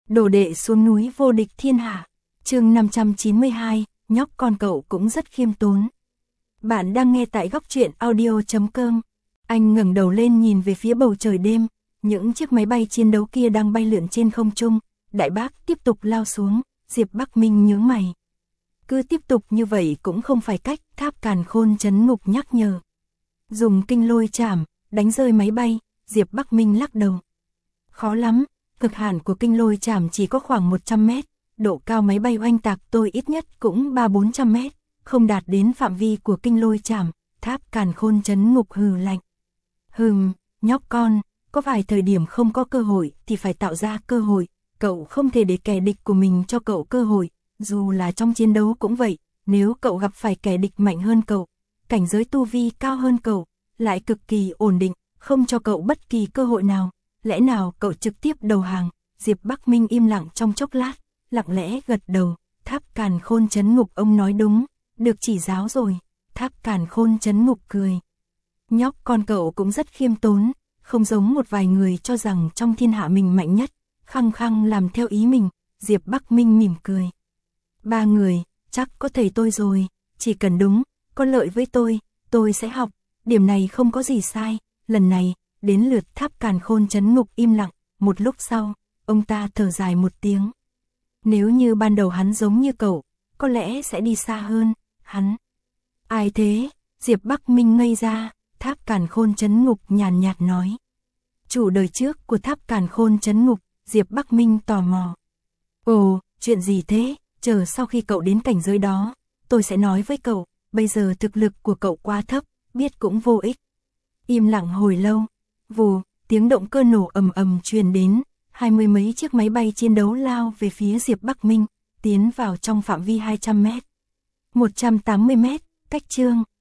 Đồ đệ xuống núi vô địch thiên hạ. Chương 592, nhóc con cậu cũng rất khiêm tốn. Bạn đang nghe tại góc truyện audio.com. Anh ngẩng đầu lên nhìn về phía bầu trời đêm, những chiếc máy bay chiến đấu kia đang bay lượn trên không trung. Đại bác tiếp tục lao xuống, Diệp Bắc Minh nhướng mày. Cứ tiếp tục như vậy cũng không phải cách, Tháp Càn Khôn trấn ngục nhắc nhở. Dùng kinh lôi chảm, đánh rơi máy bay, Diệp Bắc Minh lắc đầu. Khó lắm, cực hạn của kinh lôi chảm chỉ có khoảng 100 mét, độ cao máy bay oanh tạc tôi ít nhất cũng 300-400 mét, không đạt đến phạm vi của kinh lôi chảm. Tháp Càn Khôn trấn ngục hừ lạnh. Nhóc con, có vài thời điểm không có cơ hội thì phải tạo ra cơ hội, cậu không thể để kẻ địch của mình cho cậu cơ hội, dù là trong chiến đấu cũng vậy, nếu cậu gặp phải kẻ địch mạnh hơn cậu, cảnh giới tu vi cao hơn cậu, lại cực kỳ ổn định, không cho cậu bất kỳ cơ hội nào, lẽ nào cậu trực tiếp đầu hàng? Diệp Bắc Minh im lặng trong chốc lát, lặng lẽ gật đầu. Tháp Càn Khôn trấn ngục ông nói đúng, được chỉ giáo rồi. Tháp Càn Khôn trấn ngục cười. Nhóc con cậu cũng rất khiêm tốn, không giống một vài người cho rằng trong thiên hạ mình mạnh nhất, khăng khăng làm theo ý mình. Diệp Bắc Minh mỉm cười. 3 người, chắc có thầy tôi rồi, chỉ cần đúng, có lợi với tôi sẽ học, điểm này không có gì sai. Lần này, đến lượt Tháp Càn Khôn trấn ngục im lặng, một lúc sau, ông ta thở dài một tiếng. Nếu như ban đầu hắn giống như cậu, có lẽ sẽ đi xa hơn, hắn. Ai thế? Diệp Bắc Minh ngây ra. Tháp Càn Khôn trấn ngục nhàn nhạt nói. Chủ đời trước của Tháp Càn Khôn trấn ngục. Diệp Bắc Minh tò mò. Ồ, chuyện gì thế? Chờ sau khi cậu đến cảnh giới đó, tôi sẽ nói với cậu, bây giờ thực lực của cậu quá thấp, biết cũng vô ích. Im lặng hồi lâu, vù, tiếng động cơ nổ ầm ầm truyền đến, 20 mấy chiếc máy bay chiến đấu lao về phía Diệp Bắc Minh, tiến vào trong phạm vi 200 mét. 180 mét, cách Trương,